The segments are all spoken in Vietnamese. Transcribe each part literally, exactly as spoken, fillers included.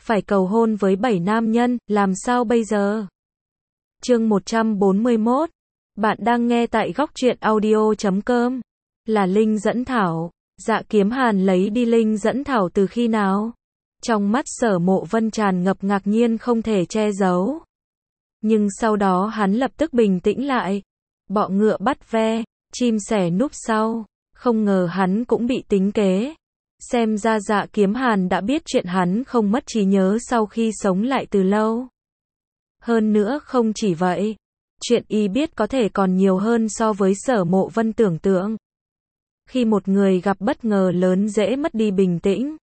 phải cầu hôn với bảy nam nhân, làm sao bây giờ? Chương một trăm bốn mươi mốt. Bạn đang nghe tại góc truyện audio chấm com. Là Linh dẫn thảo. Dạ Kiếm Hàn lấy đi Linh dẫn thảo từ khi nào? Trong mắt Sở Mộ Vân tràn ngập ngạc nhiên không thể che giấu. Nhưng sau đó hắn lập tức bình tĩnh lại. Bọ ngựa bắt ve, chim sẻ núp sau. Không ngờ hắn cũng bị tính kế. Xem ra Dạ Kiếm Hàn đã biết chuyện hắn không mất trí nhớ sau khi sống lại từ lâu. Hơn nữa không chỉ vậy, chuyện y biết có thể còn nhiều hơn so với Sở Mộ Vân tưởng tượng. Khi một người gặp bất ngờ lớn dễ mất đi bình tĩnh.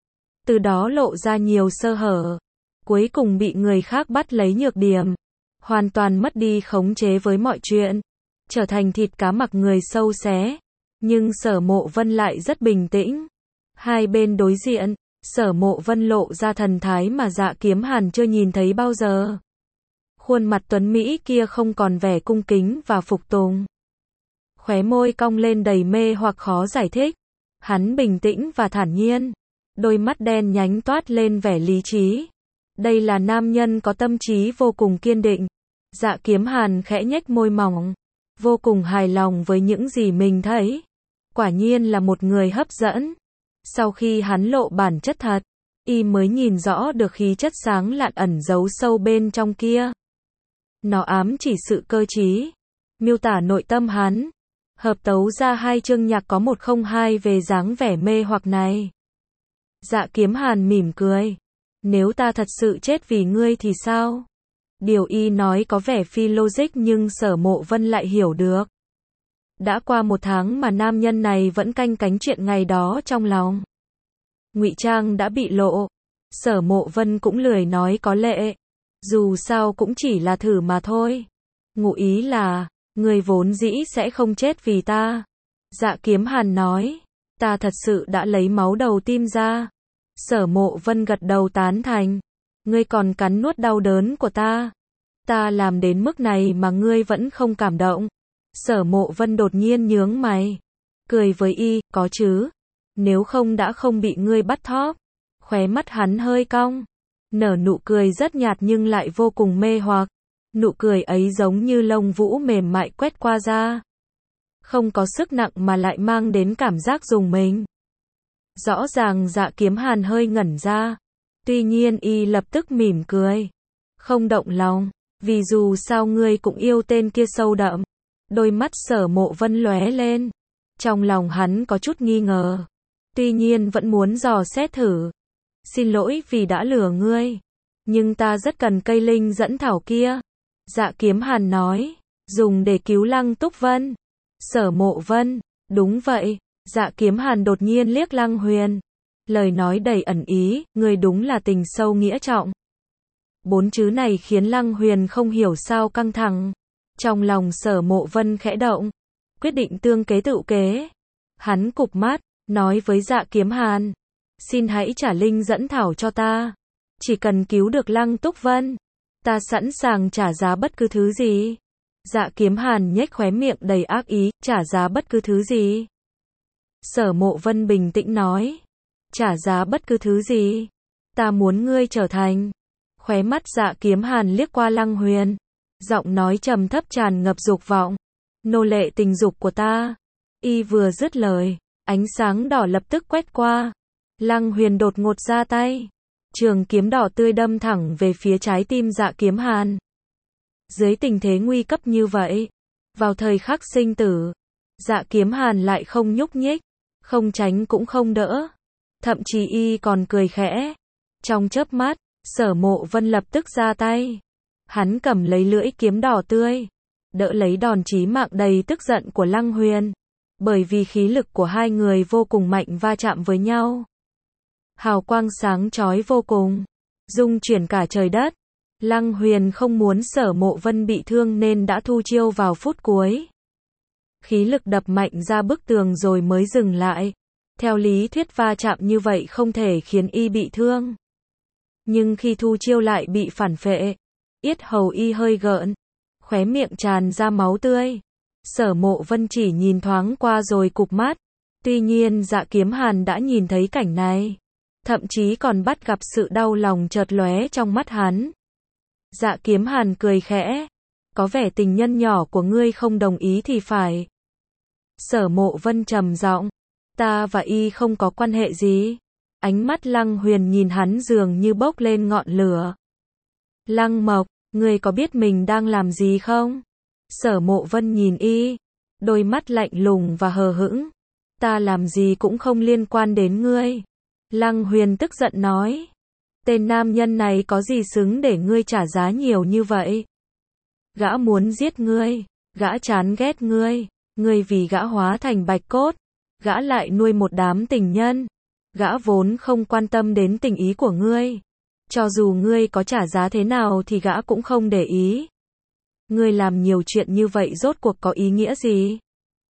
Từ đó lộ ra nhiều sơ hở. Cuối cùng bị người khác bắt lấy nhược điểm. Hoàn toàn mất đi khống chế với mọi chuyện. Trở thành thịt cá mặc người sâu xé. Nhưng Sở Mộ Vân lại rất bình tĩnh. Hai bên đối diện, Sở Mộ Vân lộ ra thần thái mà Dạ Kiếm Hàn chưa nhìn thấy bao giờ. Khuôn mặt tuấn Mỹ kia không còn vẻ cung kính và phục tùng. Khóe môi cong lên đầy mê hoặc khó giải thích. Hắn bình tĩnh và thản nhiên. Đôi mắt đen nhánh toát lên vẻ lý trí. Đây là nam nhân có tâm trí vô cùng kiên định. Dạ Kiếm Hàn khẽ nhếch môi mỏng. Vô cùng hài lòng với những gì mình thấy. Quả nhiên là một người hấp dẫn. Sau khi hắn lộ bản chất thật, y mới nhìn rõ được khí chất sáng lạn ẩn giấu sâu bên trong kia. Nó ám chỉ sự cơ trí, miêu tả nội tâm hắn. Hợp tấu ra hai chương nhạc có một không hai về dáng vẻ mê hoặc này. Dạ Kiếm Hàn mỉm cười. Nếu ta thật sự chết vì ngươi thì sao? Điều y nói có vẻ phi logic nhưng Sở Mộ Vân lại hiểu được. Đã qua một tháng mà nam nhân này vẫn canh cánh chuyện ngày đó trong lòng. Ngụy trang đã bị lộ. Sở Mộ Vân cũng lười nói có lệ. Dù sao cũng chỉ là thử mà thôi. Ngụ ý là, người vốn dĩ sẽ không chết vì ta. Dạ Kiếm Hàn nói, ta thật sự đã lấy máu đầu tim ra. Sở Mộ Vân gật đầu tán thành. Ngươi còn cắn nuốt đau đớn của ta. Ta làm đến mức này mà ngươi vẫn không cảm động. Sở Mộ Vân đột nhiên nhướng mày. Cười với y, có chứ. Nếu không đã không bị ngươi bắt thóp. Khóe mắt hắn hơi cong. Nở nụ cười rất nhạt nhưng lại vô cùng mê hoặc. Nụ cười ấy giống như lông vũ mềm mại quét qua da. Không có sức nặng mà lại mang đến cảm giác rùng mình. Rõ ràng Dạ Kiếm Hàn hơi ngẩn ra. Tuy nhiên y lập tức mỉm cười. Không động lòng. Vì dù sao ngươi cũng yêu tên kia sâu đậm. Đôi mắt Sở Mộ Vân lóe lên. Trong lòng hắn có chút nghi ngờ. Tuy nhiên vẫn muốn dò xét thử. Xin lỗi vì đã lừa ngươi. Nhưng ta rất cần cây linh dẫn thảo kia. Dạ Kiếm Hàn nói. Dùng để cứu Lăng Túc Vân. Sở Mộ Vân. Đúng vậy. Dạ Kiếm Hàn đột nhiên liếc Lăng Huyền. Lời nói đầy ẩn ý. Ngươi đúng là tình sâu nghĩa trọng. Bốn chữ này khiến Lăng Huyền không hiểu sao căng thẳng. Trong lòng Sở Mộ Vân khẽ động. Quyết định tương kế tự kế. Hắn cụp mắt. Nói với Dạ Kiếm Hàn. Xin hãy trả linh dẫn thảo cho ta. Chỉ cần cứu được Lăng Túc Vân. Ta sẵn sàng trả giá bất cứ thứ gì. Dạ Kiếm Hàn nhếch khóe miệng đầy ác ý. Trả giá bất cứ thứ gì? Sở Mộ Vân bình tĩnh nói. Trả giá bất cứ thứ gì? Ta muốn ngươi trở thành. Khóe mắt Dạ Kiếm Hàn liếc qua Lăng Huyền. Giọng nói trầm thấp tràn ngập dục vọng. Nô lệ tình dục của ta. Y vừa dứt lời. Ánh sáng đỏ lập tức quét qua. Lăng Huyền đột ngột ra tay. Trường kiếm đỏ tươi đâm thẳng về phía trái tim Dạ Kiếm Hàn. Dưới tình thế nguy cấp như vậy. Vào thời khắc sinh tử. Dạ Kiếm Hàn lại không nhúc nhích. Không tránh cũng không đỡ. Thậm chí y còn cười khẽ. Trong chớp mắt, Sở Mộ Vân lập tức ra tay. Hắn cầm lấy lưỡi kiếm đỏ tươi. Đỡ lấy đòn chí mạng đầy tức giận của Lăng Huyền. Bởi vì khí lực của hai người vô cùng mạnh va chạm với nhau. Hào quang sáng chói vô cùng. Rung chuyển cả trời đất. Lăng Huyền không muốn Sở Mộ Vân bị thương nên đã thu chiêu vào phút cuối. Khí lực đập mạnh ra bức tường rồi mới dừng lại. Theo lý thuyết va chạm như vậy không thể khiến y bị thương. Nhưng khi thu chiêu lại bị phản phệ. Yết hầu y hơi gợn. Khóe miệng tràn ra máu tươi. Sở Mộ Vân chỉ nhìn thoáng qua rồi cụp mắt. Tuy nhiên Dạ Kiếm Hàn đã nhìn thấy cảnh này. thậm chí còn bắt gặp sự đau lòng chợt lóe trong mắt hắn. Dạ Kiếm Hàn cười khẽ, có vẻ tình nhân nhỏ của ngươi không đồng ý thì phải. Sở Mộ Vân trầm giọng, ta và y không có quan hệ gì. Ánh mắt Lăng Huyền nhìn hắn dường như bốc lên ngọn lửa. Lăng Mộc, ngươi có biết mình đang làm gì không? Sở Mộ Vân nhìn y, đôi mắt lạnh lùng và hờ hững. Ta làm gì cũng không liên quan đến ngươi. Lăng Huyền tức giận nói. Tên nam nhân này có gì xứng để ngươi trả giá nhiều như vậy? Gã muốn giết ngươi, gã chán ghét ngươi, ngươi vì gã hóa thành bạch cốt, gã lại nuôi một đám tình nhân, gã vốn không quan tâm đến tình ý của ngươi. Cho dù ngươi có trả giá thế nào thì gã cũng không để ý. Ngươi làm nhiều chuyện như vậy rốt cuộc có ý nghĩa gì?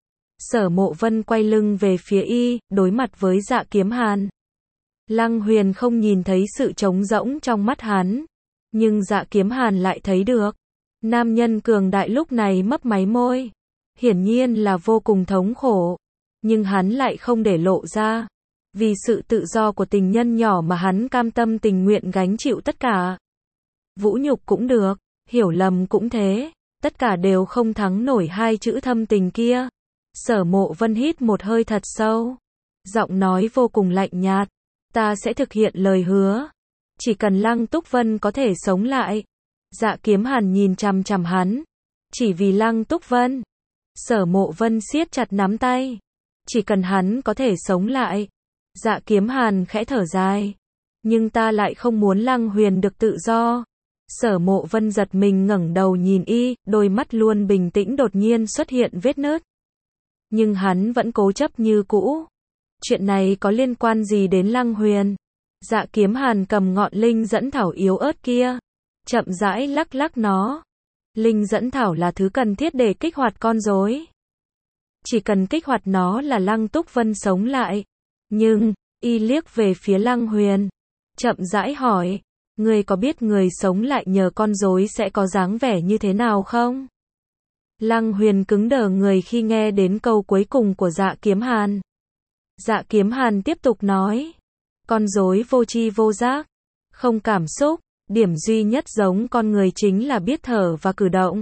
Sở Mộ Vân quay lưng về phía y, đối mặt với Dạ Kiếm Hàn. Lăng Huyền không nhìn thấy sự trống rỗng trong mắt hắn, nhưng Dạ Kiếm Hàn lại thấy được. Nam nhân cường đại lúc này mấp máy môi, hiển nhiên là vô cùng thống khổ, nhưng hắn lại không để lộ ra. Vì sự tự do của tình nhân nhỏ mà hắn cam tâm tình nguyện gánh chịu tất cả. Vũ nhục cũng được, hiểu lầm cũng thế, tất cả đều không thắng nổi hai chữ thâm tình kia. Sở Mộ Vân hít một hơi thật sâu, giọng nói vô cùng lạnh nhạt, ta sẽ thực hiện lời hứa, chỉ cần Lăng Túc Vân có thể sống lại. Dạ Kiếm Hàn nhìn chằm chằm hắn, chỉ vì Lăng Túc Vân. Sở Mộ Vân siết chặt nắm tay, chỉ cần hắn có thể sống lại. Dạ Kiếm Hàn khẽ thở dài, nhưng ta lại không muốn Lăng Huyền được tự do. Sở Mộ Vân giật mình ngẩng đầu nhìn y, đôi mắt luôn bình tĩnh đột nhiên xuất hiện vết nứt. Nhưng hắn vẫn cố chấp như cũ. Chuyện này có liên quan gì đến Lăng Huyền? Dạ Kiếm Hàn cầm ngọn linh dẫn thảo yếu ớt kia, chậm rãi lắc lắc nó. Linh dẫn thảo là thứ cần thiết để kích hoạt con rối. Chỉ cần kích hoạt nó là Lăng Túc Vân sống lại. Nhưng, y liếc về phía Lăng Huyền, chậm rãi hỏi, ngươi có biết người sống lại nhờ con rối sẽ có dáng vẻ như thế nào không? Lăng Huyền cứng đờ người khi nghe đến câu cuối cùng của Dạ Kiếm Hàn. Dạ Kiếm Hàn tiếp tục nói, con rối vô tri vô giác, không cảm xúc, điểm duy nhất giống con người chính là biết thở và cử động.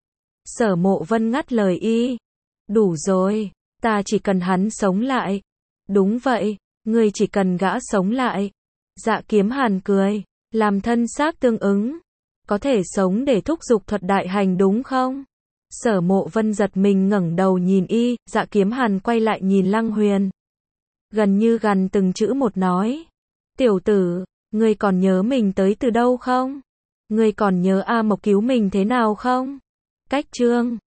Sở Mộ Vân ngắt lời y, đủ rồi, ta chỉ cần hắn sống lại. Đúng vậy, ngươi chỉ cần gã sống lại. Dạ Kiếm Hàn cười, làm thân xác tương ứng, có thể sống để thúc giục thuật đại hành đúng không? Sở Mộ Vân giật mình ngẩng đầu nhìn y, Dạ Kiếm Hàn quay lại nhìn Lăng Huyền. Gần như gần từng chữ một nói, tiểu tử, ngươi còn nhớ mình tới từ đâu không? Ngươi còn nhớ A Mộc cứu mình thế nào không? Cách chương